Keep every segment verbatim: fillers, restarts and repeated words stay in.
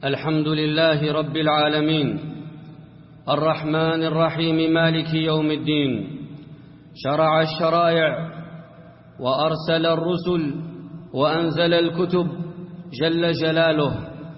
الحمد لله رب العالمين الرحمن الرحيم مالك يوم الدين، شرع الشرائع وأرسل الرسل وأنزل الكتب جل جلاله،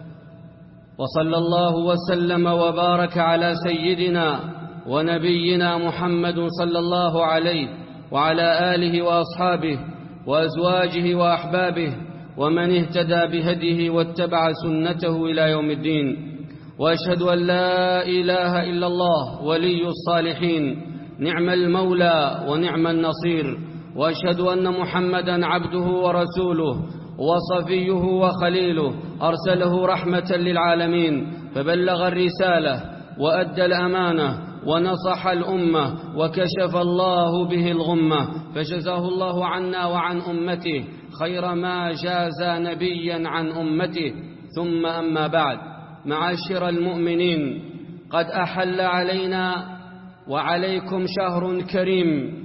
وصلى الله وسلم وبارك على سيدنا ونبينا محمد صلى الله عليه وعلى آله وأصحابه وأزواجه وأحبابه ومن اهتدى بهديه واتبع سنته إلى يوم الدين. وأشهد أن لا إله إلا الله ولي الصالحين، نعم المولى ونعم النصير. وأشهد أن محمدًا عبده ورسوله وصفيه وخليله، أرسله رحمة للعالمين، فبلغ الرسالة وأدى الأمانة ونصح الأمة وكشف الله به الغمة، فجزاه الله عنا وعن أمته خير ما جاز نبيا عن أمته. ثم أما بعد، معاشر المؤمنين، قد أحل علينا وعليكم شهر كريم،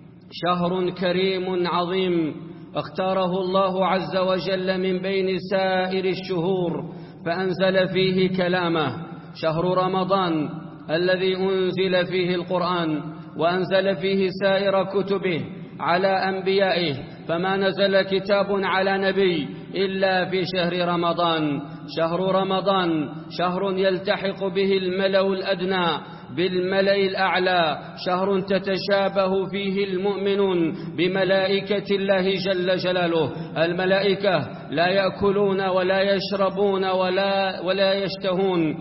شهر كريم عظيم اختاره الله عز وجل من بين سائر الشهور فأنزل فيه كلامه، شهر رمضان الذي أنزل فيه القرآن وأنزل فيه سائر كتبه على أنبيائه، فما نزل كتاب على نبي إلا في شهر رمضان. شهر رمضان شهر يلتحق به الملأ الأدنى بالملأ الأعلى، شهر تتشابه فيه المؤمنون بملائكة الله جل جلاله. الملائكة لا يأكلون ولا يشربون ولا, ولا يشتهون،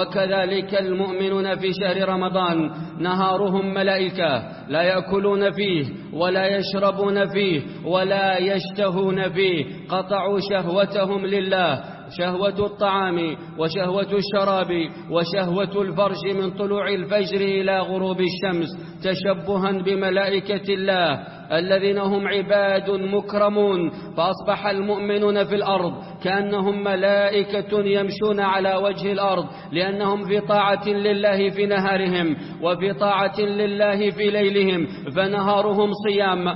وكذلك المؤمنون في شهر رمضان نهارهم ملائكة، لا يأكلون فيه ولا يشربون فيه ولا يشتهون فيه، قطعوا شهوتهم لله، شهوة الطعام وشهوة الشراب وشهوة الفرج من طلوع الفجر إلى غروب الشمس، تشبها بملائكة الله الذين هم عباد مكرمون. فأصبح المؤمنون في الأرض كأنهم ملائكة يمشون على وجه الأرض، لأنهم في طاعة لله في نهارهم وفي طاعة لله في ليلهم، فنهارهم صيام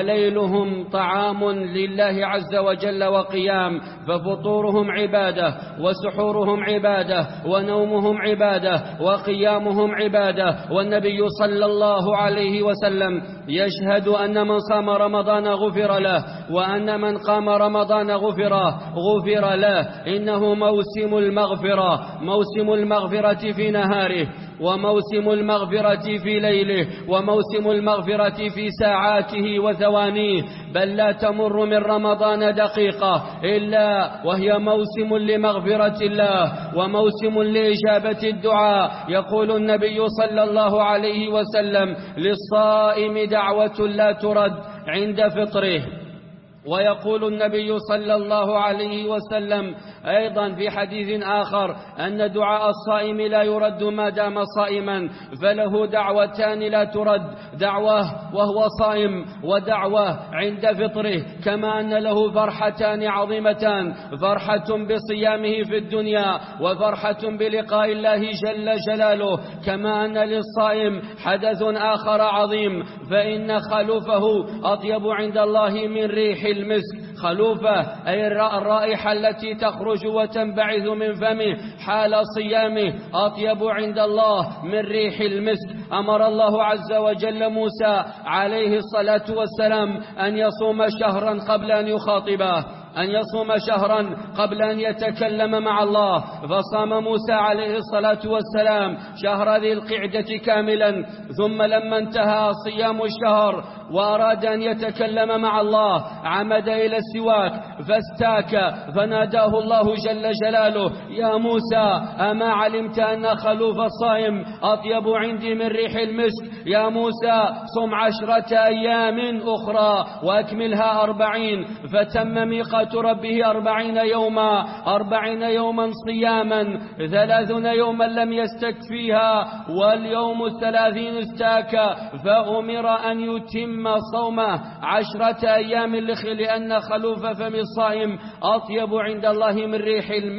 وليلهم طعام لله عز وجل وقيام، ففطورهم عبادة وسحورهم عبادة ونومهم عبادة وقيامهم عبادة. والنبي صلى الله عليه وسلم يشهد أن من صام رمضان غفر له، وأن من قام رمضان غفر غفر له. إنه موسم المغفرة، موسم المغفرة في نهاره وموسم المغفرة في ليله وموسم المغفرة في ساعاته وثوانيه، بل لا تمر من رمضان دقيقة إلا وهي موسم لمغفرة الله وموسم لإجابة الدعاء. يقول النبي صلى الله عليه وسلم: للصائم دعوة لا ترد عند فطره. ويقول النبي صلى الله عليه وسلم أيضا في حديث آخر أن دعاء الصائم لا يرد ما دام صائما، فله دعوتان لا ترد: دعوة وهو صائم ودعوة عند فطره. كما أن له فرحتان عظيمتان: فرحة بصيامه في الدنيا وفرحة بلقاء الله جل جلاله. كما أن للصائم حدث آخر عظيم، فإن خلوفه أطيب عند الله من ريح المسك. خلوفة أي الرائحة التي تخرج وتنبعث من فمه حال صيامه أطيب عند الله من ريح المسك. أمر الله عز وجل موسى عليه الصلاة والسلام أن يصوم شهرا قبل أن يخاطبه، أن يصوم شهرا قبل أن يتكلم مع الله، فصام موسى عليه الصلاة والسلام شهر ذي القعدة كاملا. ثم لما انتهى صيام الشهر وأراد أن يتكلم مع الله عمد إلى السواك فاستاك، فناداه الله جل جلاله: يا موسى، أما علمت أن خلوف الصائم أطيب عندي من ريح المسك؟ يا موسى، صم عشرة أيام أخرى وأكملها أربعين. فتم ميقات ربه أربعين يوما، أربعين يوما صياما، ثلاثون يوما لم يستك فيها، واليوم الثلاثين استاك، فأمر أن يتم صومه عشرة أيام لأن خلوف فم الصائم أطيب عند الله من ريح المسك.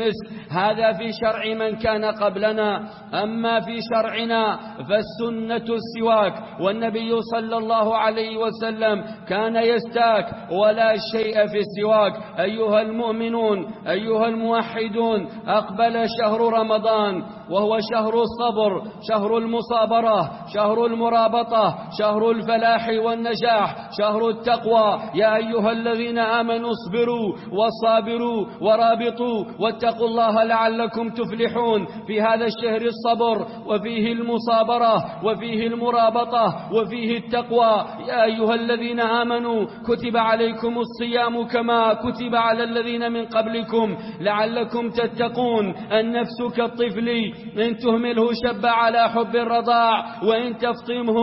هذا في شرع من كان قبلنا. أما في شرعنا فالسنة السواك، والنبي صلى الله عليه وسلم كان يستاك ولا شيء في السواك. أيها المؤمنون، أيها الموحدون، أقبل شهر رمضان وهو شهر الصبر، شهر المصابرة، شهر المرابطة، شهر الفلاح والنجاح، شهر التقوى. يا أيها الذين آمنوا اصبروا وصابروا ورابطوا واتقوا الله لعلكم تفلحون. في هذا الشهر الصبر وفيه المصابرة وفيه المرابطة وفيه التقوى. يا أيها الذين آمنوا كتب عليكم الصيام كما كتب على الذين من قبلكم لعلكم تتقون. النفس كالطفل إن تهمله شب على حب الرضاع وإن تفطمه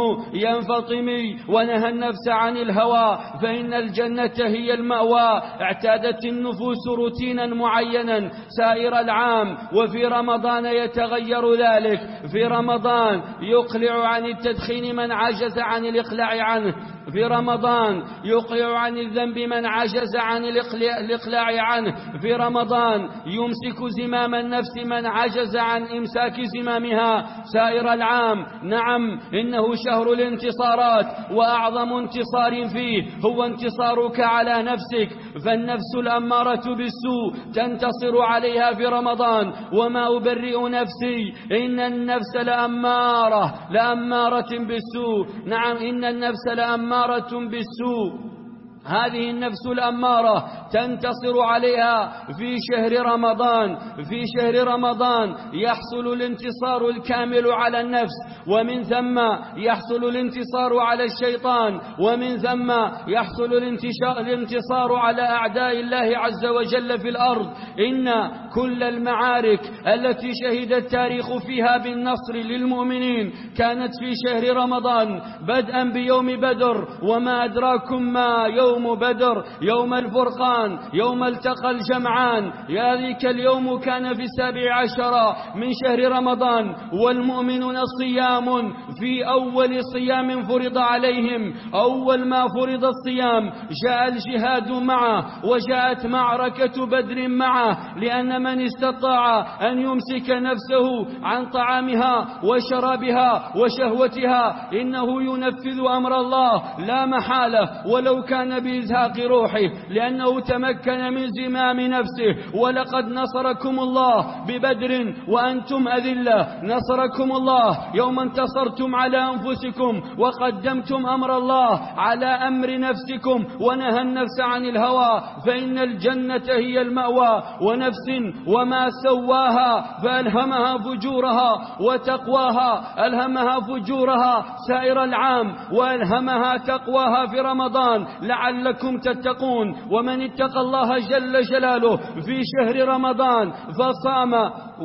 ينفطمي. ونهى النفس عن الهوى فإن الجنة هي المأوى. اعتادت النفوس روتينا معينا سائر العام، وفي رمضان يتغير ذلك. في رمضان يقلع عن التدخين من عجز عن الإقلاع عنه، في رمضان يقلع عن الذنب من عجز عن الإقلاع عنه، في رمضان يمسك زمام النفس من عجز عن إمساك زمامها سائر العام. نعم، إنه شهر الانتصارات، وأعظم انتصار فيه هو انتصارك على نفسك. فالنفس الأمارة بالسوء تنتصر عليها في رمضان. وما أبرئ نفسي، إن النفس لأمارة لأمارة بالسوء. نعم، إن النفس لأمارة بالسوء. هذه النفس الأمارة تنتصر عليها في شهر رمضان. في شهر رمضان يحصل الانتصار الكامل على النفس، ومن ثم يحصل الانتصار على الشيطان، ومن ثم يحصل الانتصار على أعداء الله عز وجل في الأرض. إن كل المعارك التي شهد التاريخ فيها بالنصر للمؤمنين كانت في شهر رمضان، بدءا بيوم بدر. وما أدراكم ما يوم يوم بدر، يوم الفرقان، يوم التقى الجمعان. ذلك اليوم كان في السابع عشر من شهر رمضان، والمؤمنون صيام في أول صيام فرض عليهم. أول ما فرض الصيام جاء الجهاد معه، وجاءت معركة بدر معه، لأن من استطاع أن يمسك نفسه عن طعامها وشرابها وشهوتها إنه ينفذ أمر الله لا محالة، ولو كان بإزهاق روحه، لأنه تمكن من زمام نفسه. ولقد نصركم الله ببدر وأنتم أذلة، نصركم الله يوم انتصرتم على أنفسكم وقدمتم أمر الله على أمر نفسكم، ونهى النفس عن الهوى فإن الجنة هي المأوى. ونفس وما سواها فألهمها فجورها وتقواها، ألهمها فجورها سائر العام، وألهمها تقواها في رمضان لعلكم تتقون. ومن اتقى الله جل جلاله في شهر رمضان فصام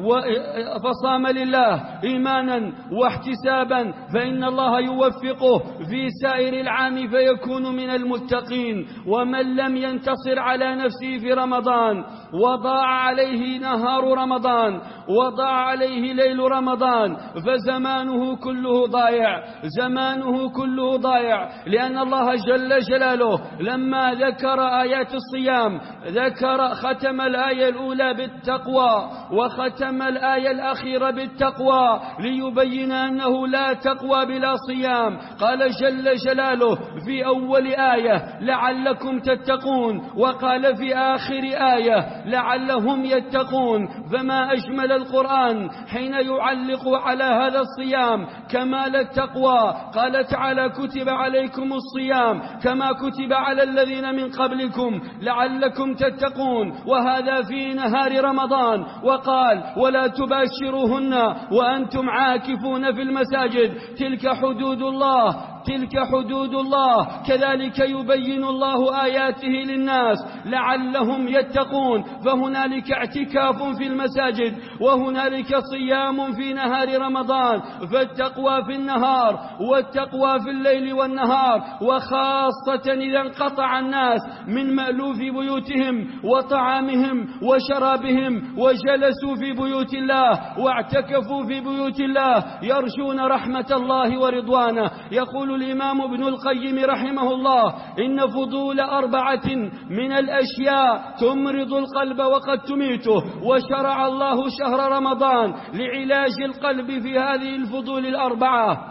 فصام لله إيمانا واحتسابا فإن الله يوفقه في سائر العام فيكون من المتقين. ومن لم ينتصر على نفسه في رمضان وضاع عليه نهار رمضان وضاع عليه ليل رمضان فزمانه كله ضايع، زمانه كله ضايع. لأن الله جل جلاله لما ذكر آيات الصيام ذكر ختم الآية الأولى بالتقوى وختم الآية الأخيرة بالتقوى ليبين أنه لا تقوى بلا صيام. قال جل جلاله في أول آية لعلكم تتقون، وقال في آخر آية لعلهم يتقون. فما أجمل القرآن حين يعلق على هذا الصيام كمال التقوى. قال تعالى كتب عليكم الصيام كما كتب على الذين من قبلكم لعلكم تتقون، وهذا في نهار رمضان. وقال ولا تباشروهن وأنتم عاكفون في المساجد تلك حدود الله تلك حدود الله كذلك يبين الله آياته للناس لعلهم يتقون. فهنالك اعتكاف في المساجد وهنالك صيام في نهار رمضان، فالتقوى في النهار والتقوى في الليل والنهار، وخاصة إذا انقطع الناس من مألوف بيوتهم وطعامهم وشرابهم وجلسوا في بيوت الله واعتكفوا في بيوت الله يرجون رحمة الله ورضوانه. يقول الإمام ابن القيم رحمه الله: إن فضول أربعة من الأشياء تمرض القلب وقد تميته، وشرع الله شهر رمضان لعلاج القلب في هذه الفضول الأربعة: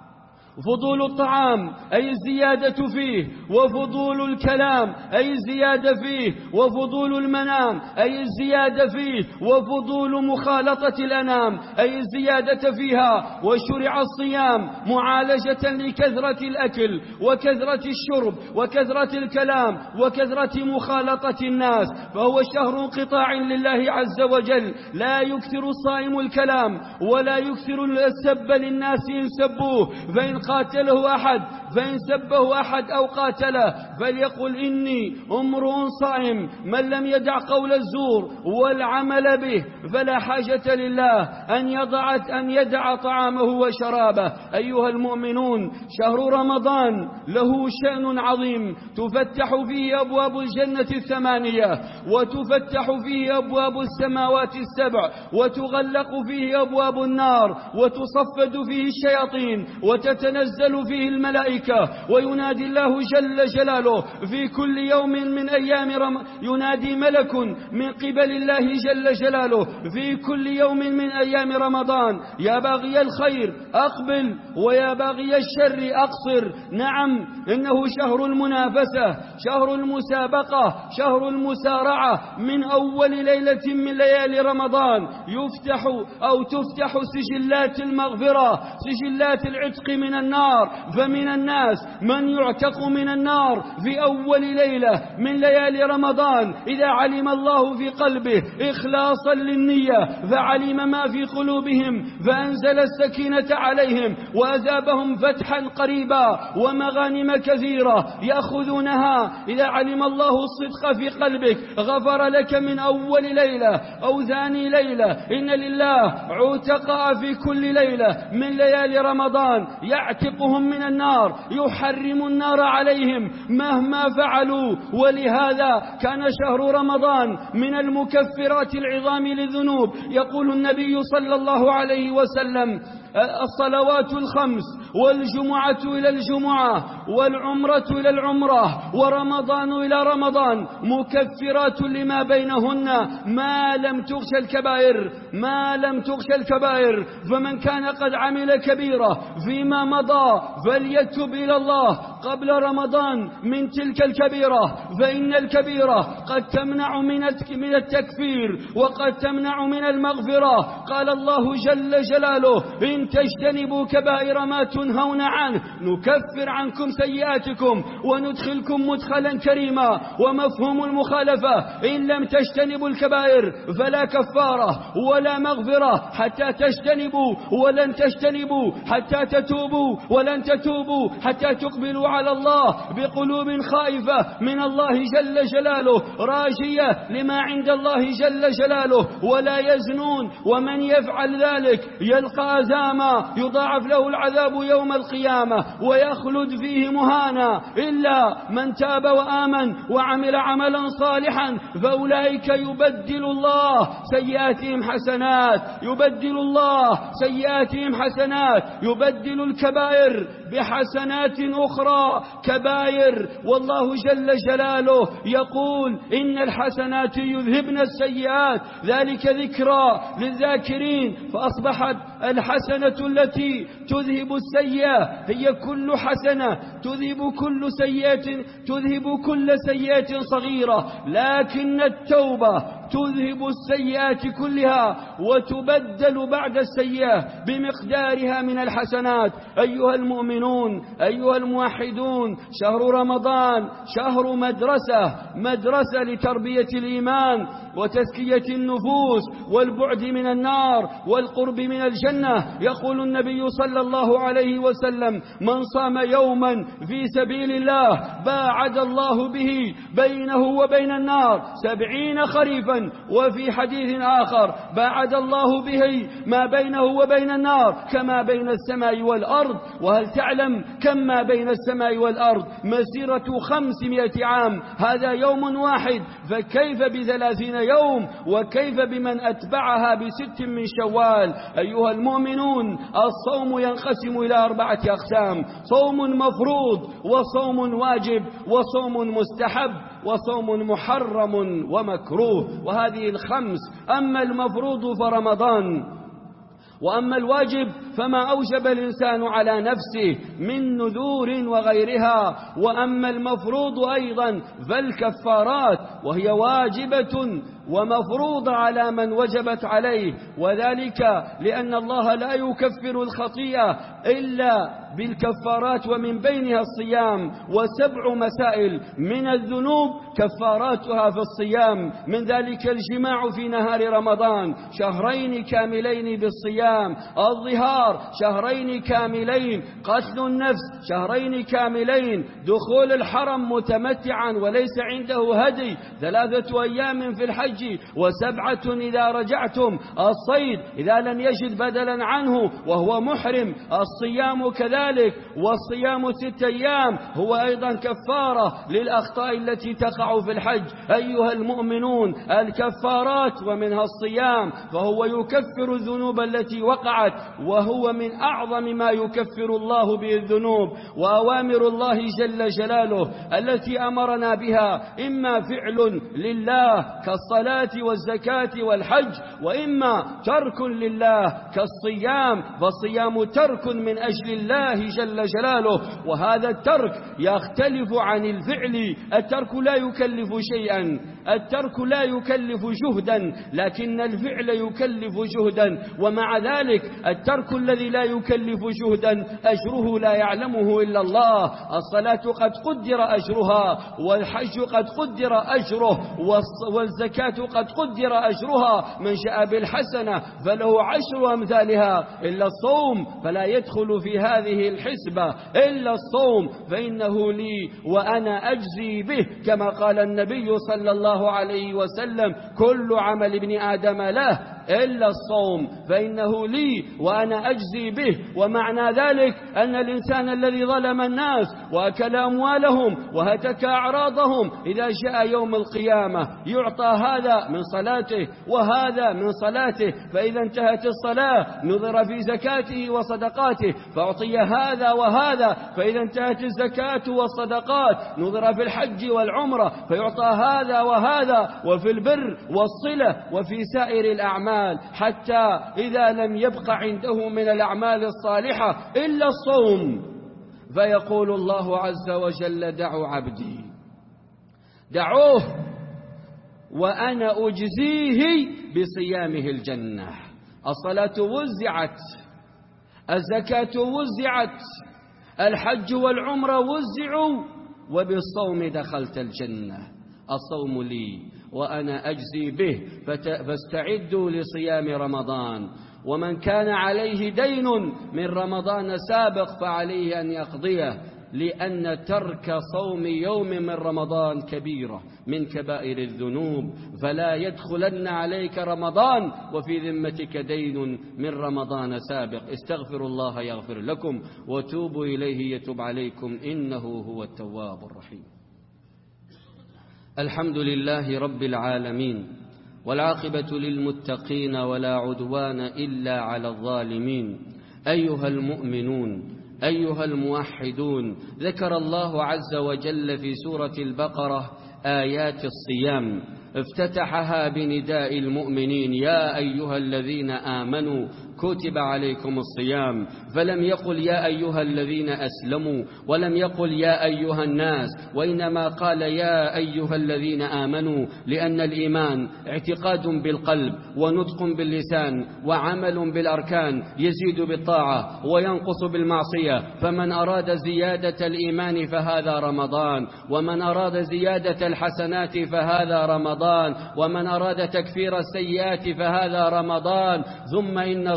فضول الطعام أي الزيادة فيه، وفضول الكلام أي الزيادة فيه، وفضول المنام أي الزيادة فيه، وفضول مخالطة الأنام أي الزيادة فيها. وشرع الصيام معالجة لكثرة الأكل وكثرة الشرب وكثرة الكلام وكثرة مخالطة الناس، فهو شهر انقطاع لله عز وجل، لا يكثر الصائم الكلام ولا يكثر السب للناس إن سبوه، فإن قاتله أحد فإن سبه أحد أو قاتله فليقل: إني امرؤ صائم. من لم يدع قول الزور والعمل به فلا حاجة لله أن يضع أن يدع طعامه وشرابه. أيها المؤمنون، شهر رمضان له شأن عظيم، تفتح فيه أبواب الجنة الثمانية، وتفتح فيه أبواب السماوات السبع، وتغلق فيه أبواب النار، وتصفد فيه الشياطين، وتتنزل فيه الملائكة، وينادي الله جل جلاله في كل يوم من أيام رم... ينادي ملك من قبل الله جل جلاله في كل يوم من أيام رمضان: يا باغي الخير أقبل، ويا باغي الشر أقصر. نعم، إنه شهر المنافسة، شهر المسابقة، شهر المسارعة. من أول ليلة من ليالي رمضان يفتح أو تفتح سجلات المغفرة، سجلات العتق من النار، فمن الناس من يعتق من النار في أول ليلة من ليالي رمضان إذا علم الله في قلبه إخلاصا للنية، فعلم ما في قلوبهم فأنزل السكينة عليهم وأذابهم فتحا قريبا ومغانم كثيرة يأخذونها. إذا علم الله الصدق في قلبك غفر لك من أول ليلة أو ثاني ليلة. إن لله عتقاء في كل ليلة من ليالي رمضان يعتقهم من النار، يحرم النار عليهم مهما فعلوا. ولهذا كان شهر رمضان من المكفرات العظام للذنوب. يقول النبي صلى الله عليه وسلم: الصلوات الخمس والجمعة إلى الجمعة والعمرة إلى العمرة ورمضان إلى رمضان مكفرات لما بينهن ما لم تغش الكبائر، ما لم تغش الكبائر. فمن كان قد عمل كبيرة فيما مضى فليتب إلى الله قبل رمضان من تلك الكبيرة، فإن الكبيرة قد تمنع من التكفير وقد تمنع من المغفرة. قال الله جل جلاله: إن تجتنبوا كبائر ما تنهون عنه نكفر عنكم سيئاتكم وندخلكم مدخلا كريما. ومفهوم المخالفة: إن لم تجتنبوا الكبائر فلا كفارة ولا مغفرة حتى تجتنبوا، ولن تجتنبوا حتى تتوبوا، ولن تتوبوا حتى تقبلوا على الله بقلوب خائفة من الله جل جلاله راجية لما عند الله جل جلاله. ولا يزنون، ومن يفعل ذلك يلقى أثاما يضاعف له العذاب يوم القيامة ويخلد فيه مهانا، إلا من تاب وآمن وعمل عملا صالحا فأولئك يبدل الله سيئاتهم حسنات، يبدل الله سيئاتهم حسنات، يبدل الكبائر بحسنات أخرى كبائر. والله جل جلاله يقول: إن الحسنات يذهبن السيئات ذلك ذكرى للذاكرين. فأصبحت الحسنة التي تذهب السيئة هي كل حسنة، تذهب كل سيئة، تذهب كل سيئة صغيرة. لكن التوبة تذهب السيئات كلها وتبدل بعد السيئة بمقدارها من الحسنات. أيها المؤمنون، أيها الموحدون، شهر رمضان شهر مدرسة، مدرسة لتربية الإيمان وتزكية النفوس والبعد من النار والقرب من الجنة. يقول النبي صلى الله عليه وسلم: من صام يوما في سبيل الله باعد الله به بينه وبين النار سبعين خريفا حجابا. وفي حديث آخر باعد الله به ما بينه وبين النار كما بين السماء والأرض. وهل تعلم كم ما بين السماء والأرض؟ مسيرة خمسمائة عام، هذا يوم واحد، فكيف بثلاثين يوم؟ وكيف بمن أتبعها بست من شوال؟ أيها المؤمنون، الصوم ينقسم إلى أربعة أقسام: صوم مفروض، وصوم واجب، وصوم مستحب، وصوم محرم ومكروه. وهذه الخمس. أما المفروض فرمضان، وأما الواجب فما أوجب الإنسان على نفسه من نذور وغيرها، وأما المفروض أيضا فالكفارات، وهي واجبة ومفروضة على من وجبت عليه، وذلك لأن الله لا يكفر الخطيئة إلا بالكفارات، ومن بينها الصيام. وسبع مسائل من الذنوب كفاراتها في الصيام، من ذلك الجماع في نهار رمضان شهرين كاملين بالصيام، الظهار شهرين كاملين، قتل النفس شهرين كاملين، دخول الحرم متمتعا وليس عنده هدي ثلاثة أيام في الحج، وسبعة إذا رجعتم، الصيد إذا لم يجد بدلا عنه وهو محرم، الصيام كذلك، والصيام ست أيام هو أيضا كفارة للأخطاء التي تقع في الحج. أيها المؤمنون، الكفارات ومنها الصيام، فهو يكفر الذنوب التي وقعت، وهو من أعظم ما يكفر الله به الذنوب. وأوامر الله جل جلاله التي أمرنا بها إما فعل لله كالصلاة والزكاة والحج، وإما ترك لله كالصيام، فالصيام ترك من أجل الله جل جلاله، وهذا الترك يختلف عن الفعل. الترك لا يكلف شيئا، الترك لا يكلف جهدا، لكن الفعل يكلف جهدا. ومع ذلك الترك الذي لا يكلف جهدا أجره لا يعلمه إلا الله. الصلاة قد قدر أجرها، والحج قد قدر أجره، والزكاة قد قدر أجرها، من جاء بالحسنة فله عشر أمثالها. إلا الصوم فلا يدخل في هذه الحسبة، إلا الصوم فإنه لي وأنا أجزي به، كما قال النبي صلى الله عليه وسلم: كل عمل ابن آدم له إلا الصوم فإنه لي وأنا أجزي به. ومعنى ذلك أن الإنسان الذي ظلم الناس وأكل أموالهم وهتك أعراضهم إذا جاء يوم القيامة يعطى هذا من صلاته وهذا من صلاته، فإذا انتهت الصلاة نظر في زكاته وصدقاته فأعطي هذا وهذا، فإذا انتهت الزكاة والصدقات نظر في الحج والعمرة فيعطى هذا وهذا، وفي البر والصلة وفي سائر الأعمال، حتى إذا لم يبق عنده من الأعمال الصالحة إلا الصوم، فيقول الله عز وجل: دعوا عبدي، دعوه وأنا أجزيه بصيامه الجنة. الصلاة وزعت، الزكاة وزعت، الحج والعمرة وزعوا، وبالصوم دخلت الجنة. الصوم لي وأنا أجزي به، فاستعدوا لصيام رمضان. ومن كان عليه دين من رمضان سابق فعليه أن يقضيه، لأن ترك صوم يوم من رمضان كبيرة من كبائر الذنوب، فلا يدخلن عليك رمضان وفي ذمتك دين من رمضان سابق. استغفروا الله يغفر لكم، وتوبوا إليه يتوب عليكم، إنه هو التواب الرحيم. الحمد لله رب العالمين، والعاقبة للمتقين، ولا عدوان إلا على الظالمين. أيها المؤمنون، أيها الموحدون، ذكر الله عز وجل في سورة البقرة آيات الصيام، افتتحها بنداء المؤمنين: يا أيها الذين آمنوا كتب عليكم الصيام، فلم يقل يا أيها الذين أسلموا، ولم يقل يا أيها الناس، وإنما قال يا أيها الذين آمنوا، لأن الإيمان اعتقاد بالقلب ونطق باللسان وعمل بالأركان، يزيد بالطاعة وينقص بالمعصية. فمن أراد زيادة الإيمان فهذا رمضان، ومن أراد زيادة الحسنات فهذا رمضان، ومن أراد تكفير السيئات فهذا رمضان. ثم إن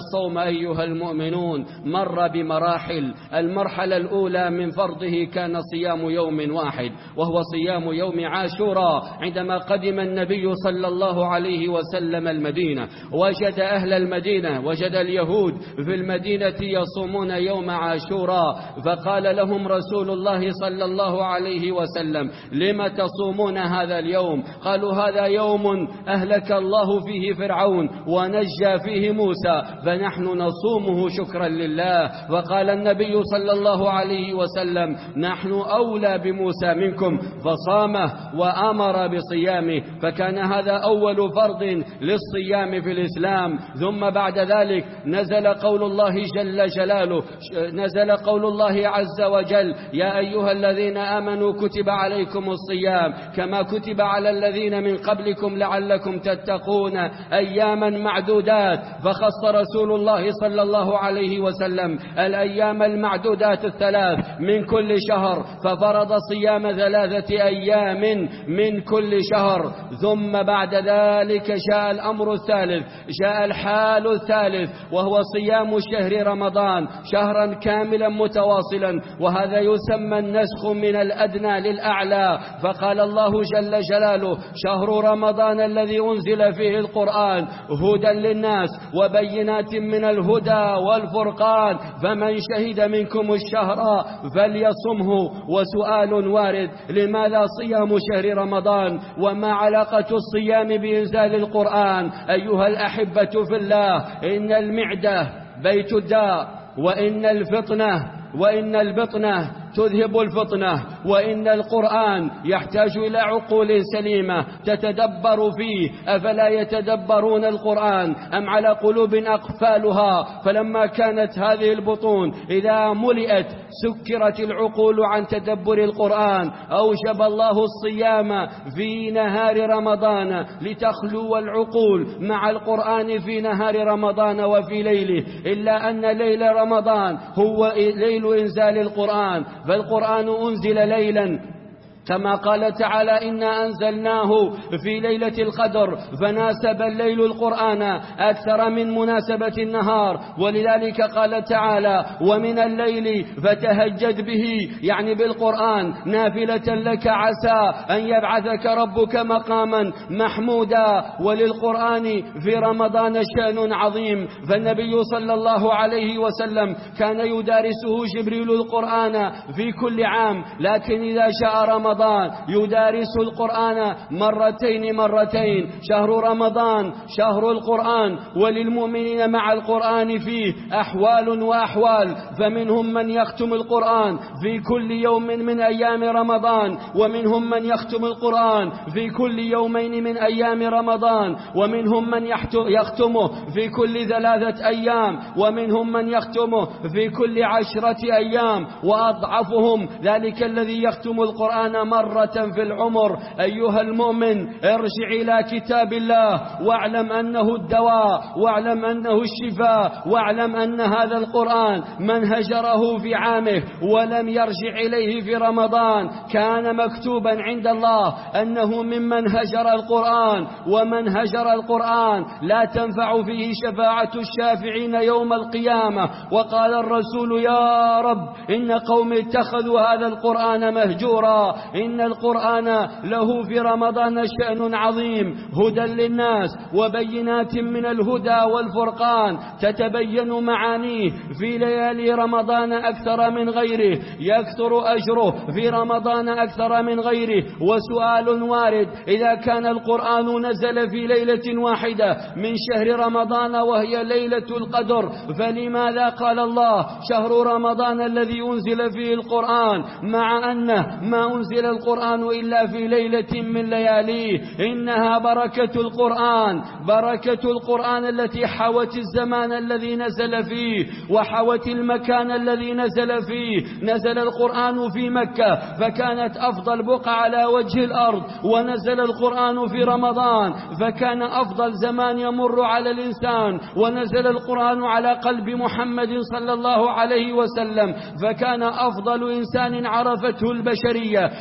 الصوم أيها المؤمنون مر بمراحل. المرحلة الأولى من فرضه كان صيام يوم واحد، وهو صيام يوم عاشوراء. عندما قدم النبي صلى الله عليه وسلم المدينة وجد أهل المدينة، وجد اليهود في المدينة يصومون يوم عاشوراء، فقال لهم رسول الله صلى الله عليه وسلم: لم تصومون هذا اليوم؟ قالوا: هذا يوم أهلك الله فيه فرعون ونجى فيه موسى، فنحن نصومه شكرا لله. وقال النبي صلى الله عليه وسلم: نحن أولى بموسى منكم، فصامه وأمر بصيامه. فكان هذا أول فرض للصيام في الإسلام. ثم بعد ذلك نزل قول الله جل جلاله، نزل قول الله عز وجل: يا أيها الذين آمنوا كتب عليكم الصيام كما كتب على الذين من قبلكم لعلكم تتقون أياما معدودات. فخص رسول الله صلى الله عليه وسلم الأيام المعدودات الثلاث من كل شهر، ففرض صيام ثلاثة أيام من كل شهر. ثم بعد ذلك جاء الأمر الثالث، جاء الحال الثالث، وهو صيام شهر رمضان شهرا كاملا متواصلا، وهذا يسمى النسخ من الأدنى للأعلى. فقال الله جل جلاله: شهر رمضان الذي أنزل فيه القرآن هدى للناس وبينات من الهدى والفرقان، فمن شهد منكم الشهر فليصمه. وسؤال وارد: لماذا صيام شهر رمضان؟ وما علاقة الصيام بإنزال القرآن؟ أيها الأحبة في الله، إن المعدة بيت الداء، وإن الفطنة وإن البطنة تذهب الفطنة، وإن القرآن يحتاج إلى عقول سليمة تتدبر فيه. أفلا يتدبرون القرآن أم على قلوب أقفالها؟ فلما كانت هذه البطون إذا ملئت سكرت العقول عن تدبر القرآن، أوجب الله الصيام في نهار رمضان لتخلو العقول مع القرآن في نهار رمضان وفي ليله. إلا أن ليل رمضان هو ليل إنزال القرآن، فالقرآن أنزل ليلا كما قال تعالى: إنا أنزلناه في ليلة القدر، فناسب الليل القرآن أكثر من مناسبة النهار. ولذلك قال تعالى: ومن الليل فتهجد به، يعني بالقرآن، نافلة لك عسى أن يبعثك ربك مقاما محمودا. وللقرآن في رمضان شأن عظيم، فالنبي صلى الله عليه وسلم كان يدارسه جبريل القرآن في كل عام، لكن إذا جاء رمضان يدارس القرآن مرتين مرتين. شهر رمضان شهر القرآن، وللمؤمنين مع القرآن فيه أحوال وأحوال، فمنهم من يختم القرآن في كل يوم من أيام رمضان، ومنهم من يختم القرآن في كل يومين من أيام رمضان، ومنهم من يختمه في كل ثلاثة أيام، ومنهم من يختمه في كل عشرة أيام، وأضعفهم ذلك الذي يختم القرآن مرة في العمر. أيها المؤمن، ارجع إلى كتاب الله واعلم أنه الدواء، واعلم أنه الشفاء، واعلم أن هذا القرآن من هجره في عامه ولم يرجع إليه في رمضان كان مكتوبا عند الله أنه ممن هجر القرآن، ومن هجر القرآن لا تنفع فيه شفاعة الشافعين يوم القيامة. وقال الرسول: يا رب إن قوم اتخذوا هذا القرآن مهجورا. إن القرآن له في رمضان شأن عظيم، هدى للناس وبينات من الهدى والفرقان، تتبين معانيه في ليالي رمضان أكثر من غيره، يكثر أجره في رمضان أكثر من غيره. وسؤال وارد: إذا كان القرآن نزل في ليلة واحدة من شهر رمضان وهي ليلة القدر، فلماذا قال الله شهر رمضان الذي أنزل فيه القرآن، مع أنه ما أنزل القرآن إلا في ليلة من لياليه؟ إنها بركة القرآن، بركة القرآن التي حوت الزمان الذي نزل فيه وحوت المكان الذي نزل فيه. نزل القرآن في مكة فكانت أفضل بقعة على وجه الأرض، ونزل القرآن في رمضان فكان أفضل زمان يمر على الإنسان، ونزل القرآن على قلب محمد صلى الله عليه وسلم فكان أفضل إنسان عرفته البشرية.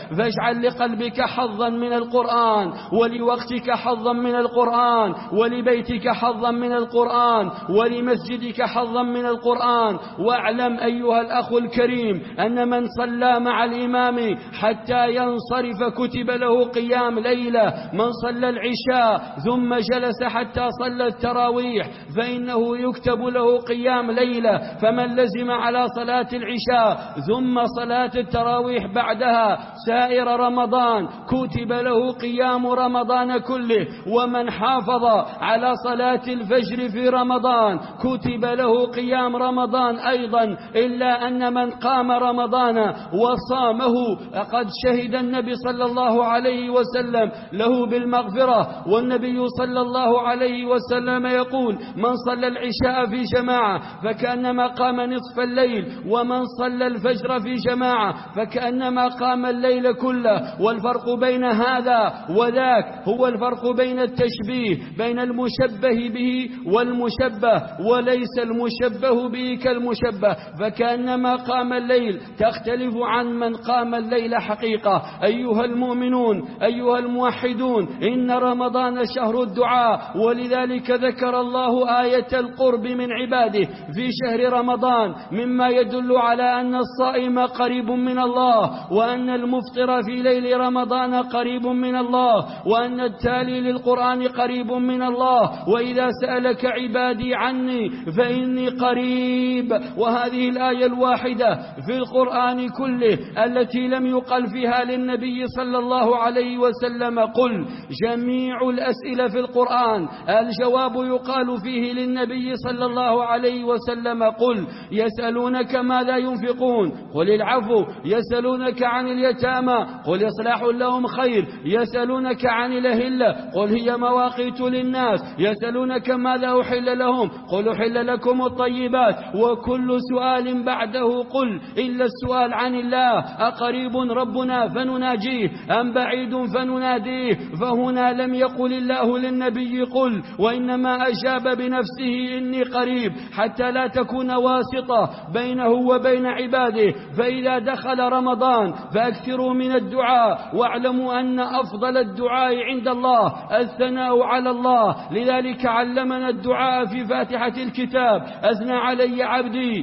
فاجعل لقلبك حظا من القرآن، ولوقتك حظا من القرآن، ولبيتك حظا من القرآن، ولمسجدك حظا من القرآن. واعلم أيها الأخ الكريم أن من صلى مع الإمام حتى ينصرف كتب له قيام ليلة. من صلى العشاء ثم جلس حتى صلى التراويح فإنه يكتب له قيام ليلة. فمن لزم على صلاة العشاء ثم صلاة التراويح بعدها سائر رمضان كتب له قيام رمضان كله. ومن حافظ على صلاة الفجر في رمضان كتب له قيام رمضان أيضا، إلا أن من قام رمضان وصامه قد شهد النبي صلى الله عليه وسلم له بالمغفرة. والنبي صلى الله عليه وسلم يقول: من صلى العشاء في جماعة فكأنما قام نصف الليل، ومن صلى الفجر في جماعة فكأنما قام الليل كله. والفرق بين هذا وذاك هو الفرق بين التشبيه بين المشبه به والمشبه، وليس المشبه به كالمشبه، فكأنما قام الليل تختلف عن من قام الليل حقيقة. أيها المؤمنون، أيها الموحدون، إن رمضان شهر الدعاء، ولذلك ذكر الله آية القرب من عباده في شهر رمضان، مما يدل على أن الصائم قريب من الله، وأن المفطر في ليل رمضان قريب من الله، وأن التالي للقرآن قريب من الله. وإذا سألك عبادي عني فإني قريب. وهذه الآية الواحدة في القرآن كله التي لم يقل فيها للنبي صلى الله عليه وسلم قل. جميع الأسئلة في القرآن الجواب يقال فيه للنبي صلى الله عليه وسلم قل. يسألونك ماذا ينفقون قل العفو، يسألونك عن اليتامى قل إصلاح لهم خير، يسألونك عن الأهلة قل هي مواقيت للناس، يسألونك ماذا أحل لهم قل أحل لكم الطيبات. وكل سؤال بعده قل إلا السؤال عن الله: أقريب ربنا فنناجيه أم بعيد فنناديه؟ فهنا لم يقل الله للنبي قل، وإنما أجاب بنفسه إني قريب، حتى لا تكون واسطة بينه وبين عباده. فإذا دخل رمضان فأكثروا من الدعاء، واعلموا أن أفضل الدعاء عند الله الثناء على الله. لذلك علمنا الدعاء في فاتحة الكتاب: أثنى علي عبدي،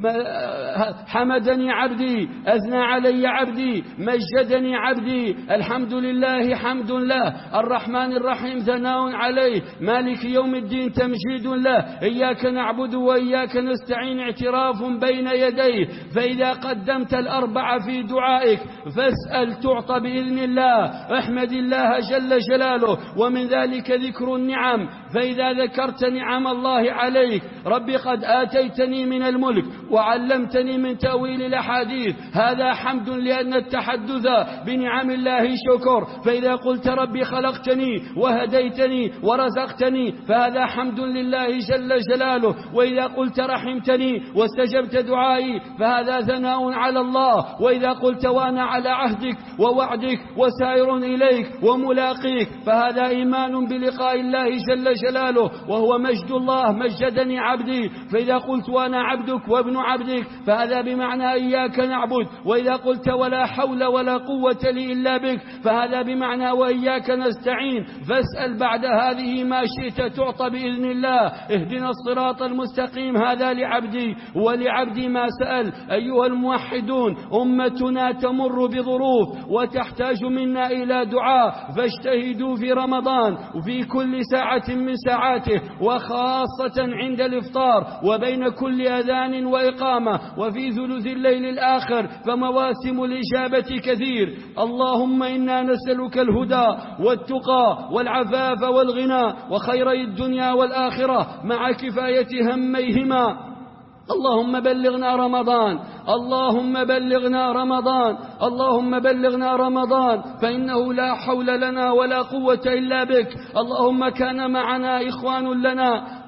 حمدني عبدي، أثنى علي عبدي، مجدني عبدي، الحمد لله حمد له، الرحمن الرحيم ثناء عليه، مالك يوم الدين تمجيد له، إياك نعبد وإياك نستعين اعتراف بين يديه. فإذا قدمت الأربعة في دعائك فاسأل تعطى بإذن الله. احمد الله جل جلاله. ومن ذلك ذكر النعم، فإذا ذكرت نعم الله عليك: ربي قد آتيتني من الملك وعلمتني من تأويل الأحاديث، هذا حمد، لأن التحدث بنعم الله شكر. فإذا قلت ربي خلقتني وهديتني ورزقتني فهذا حمد لله جل جلاله. وإذا قلت رحمتني واستجبت دعائي فهذا ثناء على الله. وإذا قلت وأنا على عهدك ووعدك وسائر إليك وملاقيك فهذا إيمان بلقاء الله جل جلاله، وهو مجد الله: مجدني عبدي. فإذا قلت وأنا عبدك وابن عبدك فهذا بمعنى إياك نعبد. وإذا قلت ولا حول ولا قوة لي إلا بك فهذا بمعنى وإياك نستعين. فاسأل بعد هذه ما شئت تعطى بإذن الله. اهدنا الصراط المستقيم، هذا لعبدي ولعبدي ما سأل. أيها الموحدون، أمتنا تمر بظروف وتحتاج منا إلى دعاء، فاجتهدوا في رمضان وفي كل ساعة من ساعاته، وخاصة عند الإفطار وبين كل أذان وإقامة وفي ثلث الليل الآخر، فمواسم الإجابة كثير. اللهم إنا نسألك الهدى والتقى والعفاف والغنى وخيري الدنيا والآخرة مع كفاية هميهما. اللهم بلغنا رمضان، اللهم بلغنا رمضان، اللهم بلغنا رمضان، فإنه لا حول لنا ولا قوة إلا بك. اللهم كان معنا إخوان لنا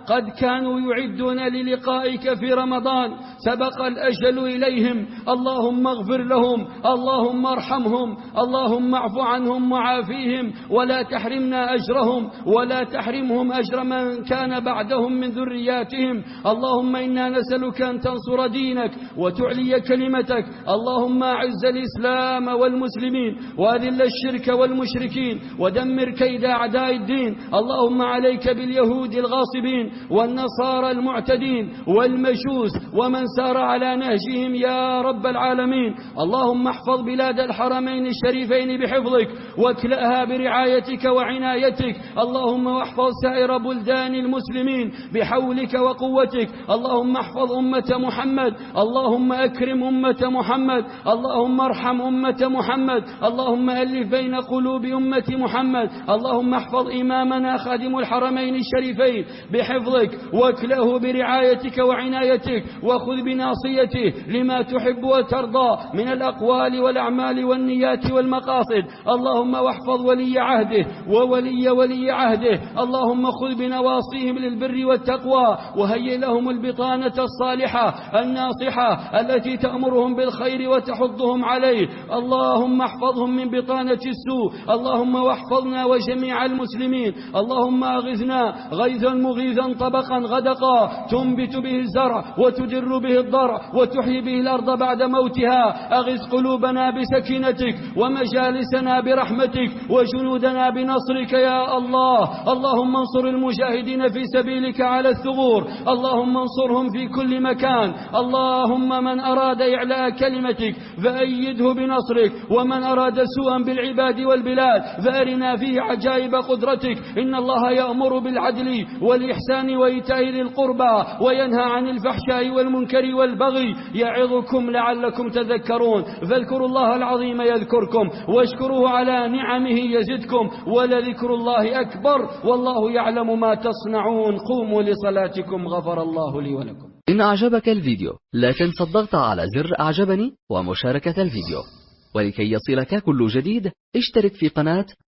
قد كانوا يعدون للقائك في رمضان، سبق الأجل إليهم، اللهم اغفر لهم، اللهم ارحمهم، اللهم اعف عنهم وعافيهم، ولا تحرمنا أجرهم ولا تحرمهم أجر من كان بعدهم من ذرياتهم. اللهم إنا نسألك أن تنصر دينك وتعلي كلمتك، اللهم أعز الإسلام والمسلمين وأذل الشرك والمشركين ودمر كيد أعداء الدين. اللهم عليك باليهود الغاصبين والنصارى المعتدين والمجوس ومن سار على نهجهم يا رب العالمين. اللهم احفظ بلاد الحرمين الشريفين بحفظك واكلأها برعايتك وعنايتك. اللهم واحفظ سائر بلدان المسلمين بحولك وقوتك. اللهم احفظ أمة محمد، اللهم أكرم أمة محمد، اللهم ارحم أمة محمد، اللهم ألف بين قلوب أمة محمد. اللهم احفظ إمامنا خادم الحرمين الشريفين بحفظك واكله برعايتك وعنايتك، وخذ بناصيته لما تحب وترضى من الأقوال والأعمال والنيات والمقاصد. اللهم واحفظ ولي عهده وولي ولي عهده، اللهم خذ بنواصيهم للبر والتقوى، وهيئ لهم البطانة الصالحة الناصحة التي تأمرهم بالخير وتحضهم عليه. اللهم احفظهم من بطانة السوء، اللهم واحفظنا وجميع المسلمين. اللهم أغثنا غيثا مغيثا طبقا غدقا تنبت به الزرع وتدر به الضرع وتحيي به الأرض بعد موتها. أغث قلوبنا بسكينتك ومجالسنا برحمتك وجنودنا بنصرك يا الله. اللهم انصر المجاهدين في سبيلك على الثغور، اللهم انصرهم في كل مكان. اللهم من أراد إعلاء كلمتك فأيده بنصرك، ومن أراد سوءا بالعباد والبلاد فأرنا فيه عجائب قدرتك. إن الله يأمر بالعدل والإحسان وإيتاء ذي القربى وينهى عن الفحشاء والمنكر والبغي، يعظكم لعلكم تذكرون. فاذكروا الله العظيم يذكركم واشكروه على نعمه يزدكم، ولذكر الله أكبر والله يعلم ما تصنعون. قوموا لصلاتكم غفر الله لي ولكم. إن أعجبك الفيديو لا تنسى الضغط على زر أعجبني ومشاركة الفيديو، ولكي يصلك كل جديد اشترك في قناة